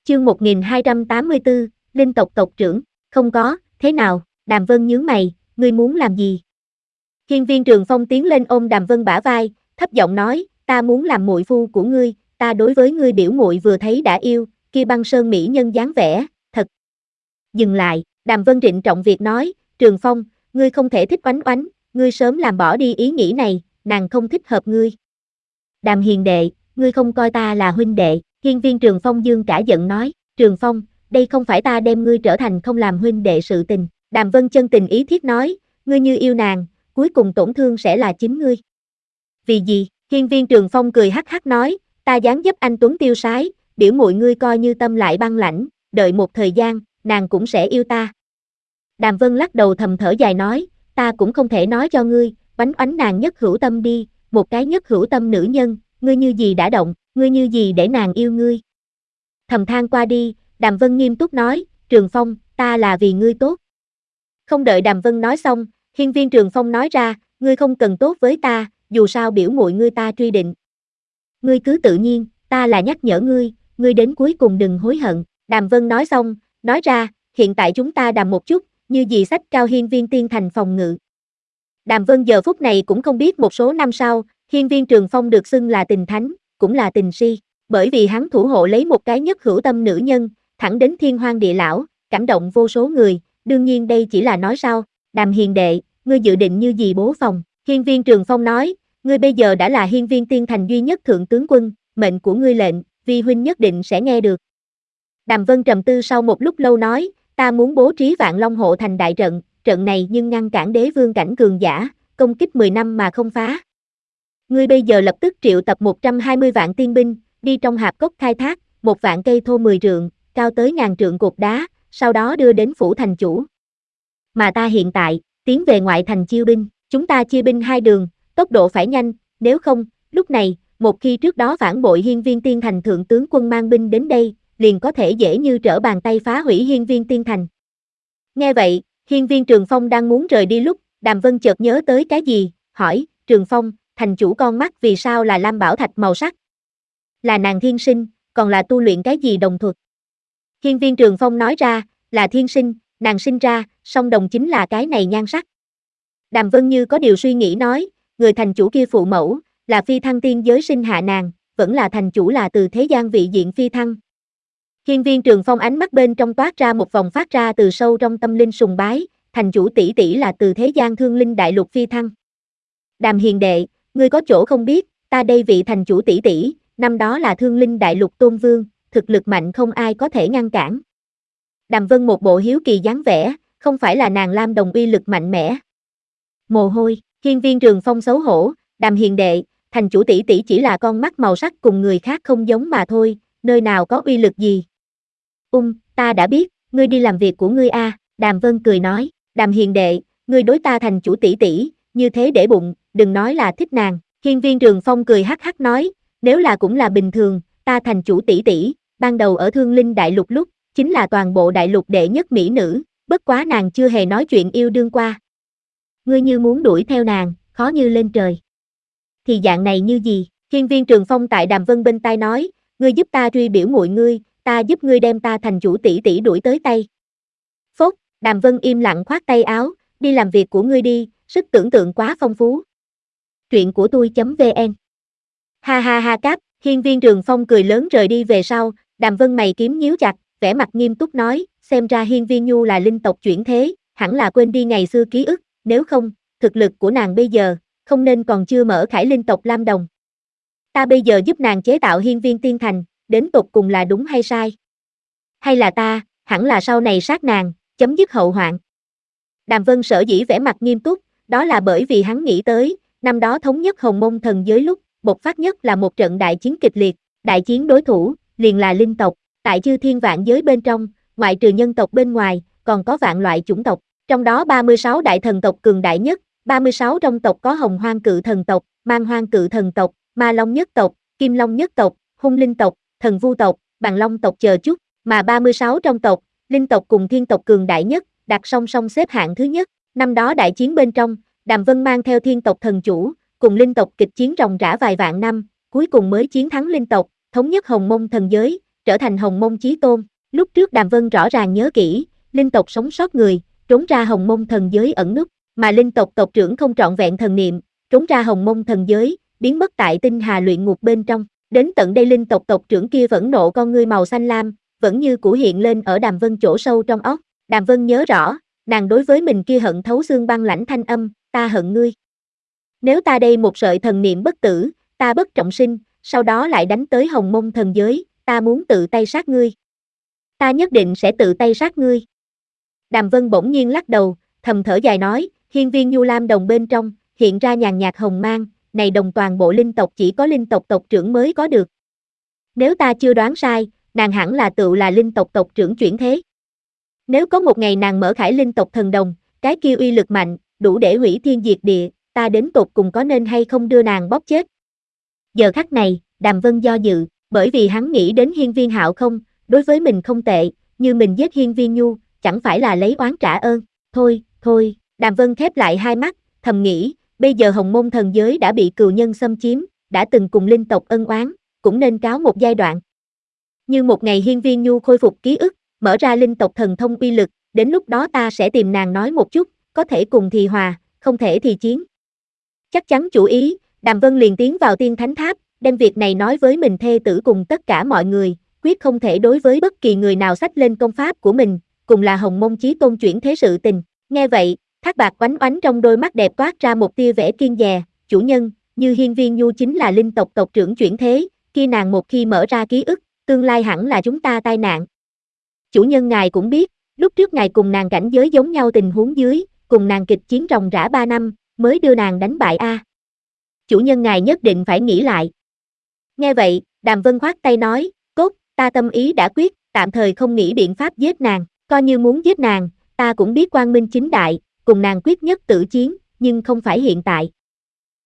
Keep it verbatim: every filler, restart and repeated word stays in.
Chương một nghìn hai trăm tám mươi tư, Linh tộc tộc trưởng, không có, thế nào, Đàm Vân nhướng mày, ngươi muốn làm gì? Hiên Viên Trường Phong tiến lên ôm Đàm Vân bả vai, thấp giọng nói, ta muốn làm muội phu của ngươi, ta đối với ngươi biểu muội vừa thấy đã yêu, kia băng sơn mỹ nhân dáng vẻ, thật. Dừng lại, Đàm Vân trịnh trọng việc nói, Trường Phong, ngươi không thể thích Oánh Oánh, ngươi sớm làm bỏ đi ý nghĩ này, nàng không thích hợp ngươi. Đàm hiền đệ, ngươi không coi ta là huynh đệ, Hiên Viên Trường Phong dương cả giận nói, Trường Phong, đây không phải ta đem ngươi trở thành không làm huynh đệ sự tình, Đàm Vân chân tình ý thiết nói, ngươi như yêu nàng, cuối cùng tổn thương sẽ là chính ngươi. Vì gì? Hiên Viên Trường Phong cười hắc hắc nói, ta dáng dấp anh tuấn tiêu sái, biểu muội ngươi coi như tâm lại băng lãnh, đợi một thời gian, nàng cũng sẽ yêu ta. Đàm Vân lắc đầu thầm thở dài nói, ta cũng không thể nói cho ngươi, Oánh Oánh nàng nhất hữu tâm đi, một cái nhất hữu tâm nữ nhân, ngươi như gì đã động, ngươi như gì để nàng yêu ngươi. Thầm than qua đi, Đàm Vân nghiêm túc nói, Trường Phong, ta là vì ngươi tốt. Không đợi Đàm Vân nói xong, Hiên Viên Trường Phong nói ra, ngươi không cần tốt với ta, dù sao biểu muội ngươi ta truy định. Ngươi cứ tự nhiên, ta là nhắc nhở ngươi, ngươi đến cuối cùng đừng hối hận. Đàm Vân nói xong, nói ra, hiện tại chúng ta đàm một chút, như gì sách cao Hiên Viên Tiên Thành phòng ngự. Đàm Vân giờ phút này cũng không biết một số năm sau, Hiên Viên Trường Phong được xưng là tình thánh, cũng là tình si, bởi vì hắn thủ hộ lấy một cái nhất hữu tâm nữ nhân, thẳng đến thiên hoang địa lão, cảm động vô số người, đương nhiên đây chỉ là nói sau. Đàm hiền đệ, ngươi dự định như gì bố phòng? Hiên Viên Trường Phong nói, ngươi bây giờ đã là Hiên Viên Tiên Thành duy nhất thượng tướng quân, mệnh của ngươi lệnh, vi huynh nhất định sẽ nghe được. Đàm Vân trầm tư sau một lúc lâu nói, ta muốn bố trí Vạn Long hộ thành đại trận, trận này nhưng ngăn cản đế vương cảnh cường giả, công kích mười năm mà không phá. Ngươi bây giờ lập tức triệu tập một trăm hai mươi vạn tiên binh, đi trong hạp cốc khai thác, một vạn cây thô mười trượng, cao tới ngàn trượng cột đá, sau đó đưa đến phủ thành chủ. Mà ta hiện tại, tiến về ngoại thành chiêu binh, chúng ta chia binh hai đường, tốc độ phải nhanh, nếu không, lúc này, một khi trước đó phản bội Hiên Viên Tiên Thành thượng tướng quân mang binh đến đây, liền có thể dễ như trở bàn tay phá hủy Hiên Viên Tiên Thành. Nghe vậy, Hiên Viên Trường Phong đang muốn rời đi lúc, Đàm Vân chợt nhớ tới cái gì, hỏi, Trường Phong, thành chủ con mắt vì sao là lam bảo thạch màu sắc? Là nàng thiên sinh, còn là tu luyện cái gì đồng thuật? Hiên Viên Trường Phong nói ra, là thiên sinh, nàng sinh ra, song đồng chính là cái này nhan sắc. Đàm Vân như có điều suy nghĩ nói, người thành chủ kia phụ mẫu, là phi thăng tiên giới sinh hạ nàng, vẫn là thành chủ là từ thế gian vị diện phi thăng. Hiên Viên Trường Phong ánh mắt bên trong toát ra một vòng phát ra từ sâu trong tâm linh sùng bái, thành chủ tỷ tỷ là từ thế gian thương linh đại lục phi thăng. Đàm hiền đệ, ngươi có chỗ không biết, ta đây vị thành chủ tỷ tỷ, năm đó là thương linh đại lục tôn vương, thực lực mạnh không ai có thể ngăn cản. Đàm Vân một bộ hiếu kỳ dáng vẻ, không phải là nàng lam đồng uy lực mạnh mẽ. Mồ hôi, Hiên Viên Trường Phong xấu hổ, Đàm hiền đệ, thành chủ tỷ tỷ chỉ là con mắt màu sắc cùng người khác không giống mà thôi, nơi nào có uy lực gì. Ung, ta đã biết, ngươi đi làm việc của ngươi a. Đàm Vân cười nói, Đàm hiền đệ, ngươi đối ta thành chủ tỷ tỷ, như thế để bụng, đừng nói là thích nàng. Hiên Viên Trường Phong cười hắc hắc nói, nếu là cũng là bình thường, ta thành chủ tỷ tỷ, ban đầu ở Thương Linh Đại Lục lúc, chính là toàn bộ đại lục đệ nhất mỹ nữ, bất quá nàng chưa hề nói chuyện yêu đương qua. Ngươi như muốn đuổi theo nàng, khó như lên trời. Thì dạng này như gì? Hiên Viên Trường Phong tại Đàm Vân bên tai nói, ngươi giúp ta truy biểu muội ngươi, ta giúp ngươi đem ta thành chủ tỷ tỷ đuổi tới tay. Phốt, Đàm Vân im lặng khoát tay áo, đi làm việc của ngươi đi, sức tưởng tượng quá phong phú. Truyện của tôi.vn Ha ha ha cáp, Hiên Viên Trường Phong cười lớn rời đi về sau, Đàm Vân mày kiếm nhíu chặt, vẻ mặt nghiêm túc nói, xem ra Hiên Viên Nhu là linh tộc chuyển thế, hẳn là quên đi ngày xưa ký ức, nếu không, thực lực của nàng bây giờ, không nên còn chưa mở khải linh tộc Lam Đồng. Ta bây giờ giúp nàng chế tạo Hiên Viên Tiên Thành, đến tột cùng là đúng hay sai? Hay là ta, hẳn là sau này sát nàng, chấm dứt hậu hoạn. Đàm Vân sở dĩ vẻ mặt nghiêm túc, đó là bởi vì hắn nghĩ tới, năm đó thống nhất Hồng Mông thần giới lúc, bộc phát nhất là một trận đại chiến kịch liệt, đại chiến đối thủ, liền là linh tộc, tại chư thiên vạn giới bên trong, ngoại trừ nhân tộc bên ngoài, còn có vạn loại chủng tộc, trong đó ba mươi sáu đại thần tộc cường đại nhất, ba mươi sáu trong tộc có Hồng Hoang Cự Thần tộc, Man Hoang Cự Thần tộc, Ma Long nhất tộc, Kim Long nhất tộc, Hung Linh tộc, Thần Vu tộc, Bằng Long tộc chờ chút, mà ba mươi sáu trong tộc, linh tộc cùng thiên tộc cường đại nhất, đặt song song xếp hạng thứ nhất. Năm đó đại chiến bên trong, Đàm Vân mang theo thiên tộc thần chủ, cùng linh tộc kịch chiến ròng rã vài vạn năm, cuối cùng mới chiến thắng linh tộc, thống nhất Hồng Mông thần giới, trở thành Hồng Mông Chí Tôn. Lúc trước Đàm Vân rõ ràng nhớ kỹ, linh tộc sống sót người, trốn ra Hồng Mông thần giới ẩn núp, mà linh tộc tộc trưởng không trọn vẹn thần niệm, trốn ra Hồng Mông thần giới, biến mất tại tinh hà luyện ngục bên trong. Đến tận đây linh tộc tộc trưởng kia vẫn nộ con ngươi màu xanh lam, vẫn như cũ hiện lên ở Đàm Vân chỗ sâu trong óc. Đàm Vân nhớ rõ, nàng đối với mình kia hận thấu xương băng lãnh thanh âm, ta hận ngươi. Nếu ta đây một sợi thần niệm bất tử, ta bất trọng sinh, sau đó lại đánh tới Hồng Mông thần giới, ta muốn tự tay sát ngươi. Ta nhất định sẽ tự tay sát ngươi. Đàm Vân bỗng nhiên lắc đầu, thầm thở dài nói, hiên viên nhu lam đồng bên trong, hiện ra nhàn nhạt hồng mang, này đồng toàn bộ linh tộc chỉ có linh tộc tộc trưởng mới có được. Nếu ta chưa đoán sai, nàng hẳn là tựu là linh tộc tộc trưởng chuyển thế. Nếu có một ngày nàng mở khải linh tộc thần đồng, cái kia uy lực mạnh, đủ để hủy thiên diệt địa, ta đến tột cùng có nên hay không đưa nàng bóp chết. Giờ khắc này, Đàm Vân do dự, bởi vì hắn nghĩ đến hiên viên hạo không, đối với mình không tệ, như mình giết hiên viên nhu, chẳng phải là lấy oán trả ơn. Thôi, thôi, Đàm Vân khép lại hai mắt, thầm nghĩ, bây giờ Hồng Mông thần giới đã bị cừu nhân xâm chiếm, đã từng cùng linh tộc ân oán, cũng nên cáo một giai đoạn. Như một ngày hiên viên nhu khôi phục ký ức, mở ra linh tộc thần thông uy lực, đến lúc đó ta sẽ tìm nàng nói một chút, có thể cùng thì hòa, không thể thì chiến. Chắc chắn chủ ý, Đàm Vân liền tiến vào tiên thánh tháp, đem việc này nói với mình thê tử cùng tất cả mọi người, quyết không thể đối với bất kỳ người nào xách lên công pháp của mình, cùng là Hồng Mông Chí Tôn chuyển thế sự tình. Nghe vậy, Thác Bạc oánh oánh trong đôi mắt đẹp toát ra một tia vẻ kiên dè, chủ nhân, như hiên viên nhu chính là linh tộc tộc trưởng chuyển thế, khi nàng một khi mở ra ký ức, tương lai hẳn là chúng ta tai nạn. Chủ nhân ngài cũng biết, lúc trước ngài cùng nàng cảnh giới giống nhau tình huống dưới, cùng nàng kịch chiến ròng rã ba năm, mới đưa nàng đánh bại a. À. Chủ nhân ngài nhất định phải nghĩ lại. Nghe vậy, Đàm Vân khoát tay nói, cốt, ta tâm ý đã quyết, tạm thời không nghĩ biện pháp giết nàng, coi như muốn giết nàng, ta cũng biết quang minh chính đại, cùng nàng quyết nhất tử chiến, nhưng không phải hiện tại.